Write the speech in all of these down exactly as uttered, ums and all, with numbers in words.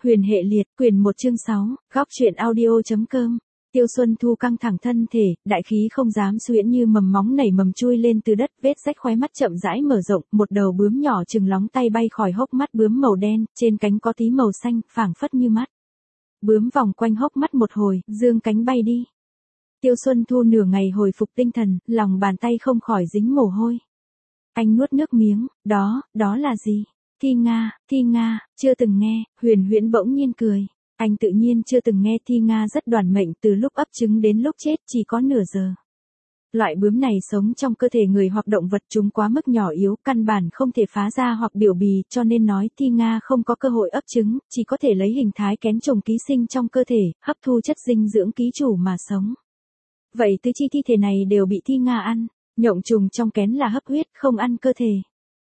Huyền hệ liệt, quyển một chương sáu, góc truyện audio.com. Tiêu Xuân Thu căng thẳng thân thể, đại khí không dám xuyễn như mầm móng nảy mầm chui lên từ đất, vết rách khóe mắt chậm rãi mở rộng, một đầu bướm nhỏ chừng lóng tay bay khỏi hốc mắt bướm màu đen, trên cánh có tí màu xanh, phảng phất như mắt. Bướm vòng quanh hốc mắt một hồi, dương cánh bay đi. Tiêu Xuân Thu nửa ngày hồi phục tinh thần, lòng bàn tay không khỏi dính mồ hôi. Anh nuốt nước miếng, đó, đó là gì? Thi Nga, Thi Nga, chưa từng nghe. Huyền Huyễn bỗng nhiên cười. Anh tự nhiên chưa từng nghe. Thi Nga rất đoản mệnh, từ lúc ấp trứng đến lúc chết chỉ có nửa giờ. Loại bướm này sống trong cơ thể người hoặc động vật, chúng quá mức nhỏ yếu, căn bản không thể phá ra hoặc biểu bì, cho nên nói Thi Nga không có cơ hội ấp trứng, chỉ có thể lấy hình thái kén trùng ký sinh trong cơ thể, hấp thu chất dinh dưỡng ký chủ mà sống. Vậy tứ chi thi thể này đều bị Thi Nga ăn, nhộng trùng trong kén là hấp huyết, không ăn cơ thể.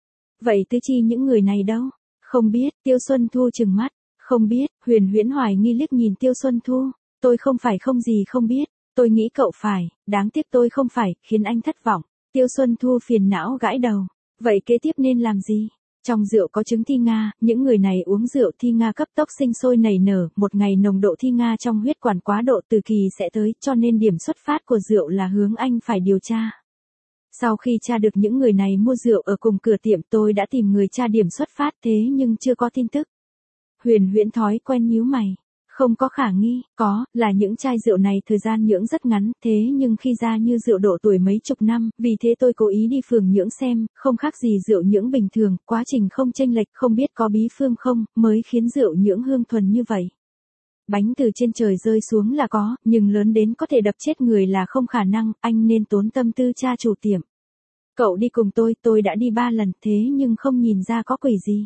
Vậy tứ chi những người này đâu? Không biết. Tiêu Xuân Thu trừng mắt. Không biết. Huyền Huyễn hoài nghi liếc nhìn Tiêu Xuân Thu. Tôi không phải không gì không biết. Tôi nghĩ cậu phải. Đáng tiếc tôi không phải, khiến anh thất vọng. Tiêu Xuân Thu phiền não gãi đầu. Vậy kế tiếp nên làm gì? Trong rượu có trứng Thi Nga, những người này uống rượu Thi Nga cấp tốc sinh sôi nảy nở, một ngày nồng độ Thi Nga trong huyết quản quá độ từ kỳ sẽ tới, cho nên điểm xuất phát của rượu là hướng anh phải điều tra. Sau khi tra được những người này mua rượu ở cùng cửa tiệm, tôi đã tìm người tra điểm xuất phát, thế nhưng chưa có tin tức. Huyền Huyễn thói quen nhíu mày. Không có khả nghi, có, là những chai rượu này thời gian nhưỡng rất ngắn, thế nhưng khi ra như rượu độ tuổi mấy chục năm, vì thế tôi cố ý đi phường nhưỡng xem, không khác gì rượu nhưỡng bình thường, quá trình không chênh lệch, không biết có bí phương không, mới khiến rượu nhưỡng hương thuần như vậy. Bánh từ trên trời rơi xuống là có, nhưng lớn đến có thể đập chết người là không khả năng, anh nên tốn tâm tư tra chủ tiệm. Cậu đi cùng tôi, tôi đã đi ba lần, thế nhưng không nhìn ra có quỷ gì.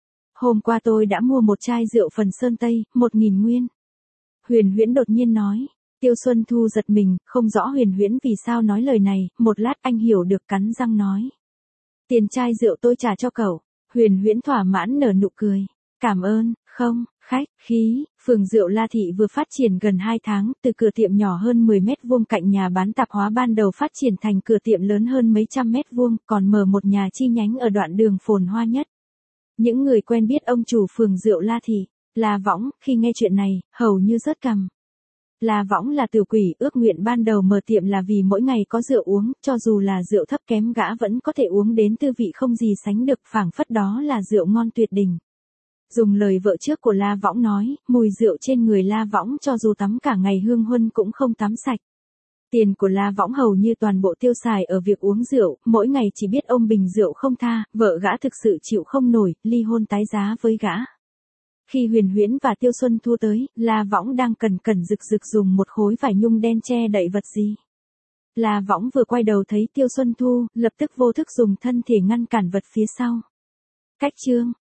Hôm qua tôi đã mua một chai rượu Phần Sơn Tây, một nghìn nguyên. Huyền Huyễn đột nhiên nói. Tiêu Xuân Thu giật mình, không rõ Huyền Huyễn vì sao nói lời này, một lát anh hiểu được, cắn răng nói. Tiền chai rượu tôi trả cho cậu. Huyền Huyễn thỏa mãn nở nụ cười. Cảm ơn, không, khách, khí. Phường rượu La Thị vừa phát triển gần hai tháng, từ cửa tiệm nhỏ hơn mười mét vuông cạnh nhà bán tạp hóa ban đầu phát triển thành cửa tiệm lớn hơn mấy trăm mét vuông, còn mở một nhà chi nhánh ở đoạn đường phồn hoa nhất. Những người quen biết ông chủ phường rượu La Thị, La Võng, khi nghe chuyện này, hầu như rớt cằm. La Võng là tiểu quỷ, ước nguyện ban đầu mở tiệm là vì mỗi ngày có rượu uống, cho dù là rượu thấp kém gã vẫn có thể uống đến tư vị không gì sánh được, phảng phất đó là rượu ngon tuyệt đỉnh. Dùng lời vợ trước của La Võng nói, mùi rượu trên người La Võng cho dù tắm cả ngày hương huân cũng không tắm sạch. Tiền của La Võng hầu như toàn bộ tiêu xài ở việc uống rượu, mỗi ngày chỉ biết ôm bình rượu không tha, vợ gã thực sự chịu không nổi, ly hôn tái giá với gã. Khi Huyền Huyễn và Tiêu Xuân Thu tới, La Võng đang cẩn cẩn rực rực dùng một khối vải nhung đen che đậy vật gì. La Võng vừa quay đầu thấy Tiêu Xuân Thu, lập tức vô thức dùng thân thể ngăn cản vật phía sau. Cách chương,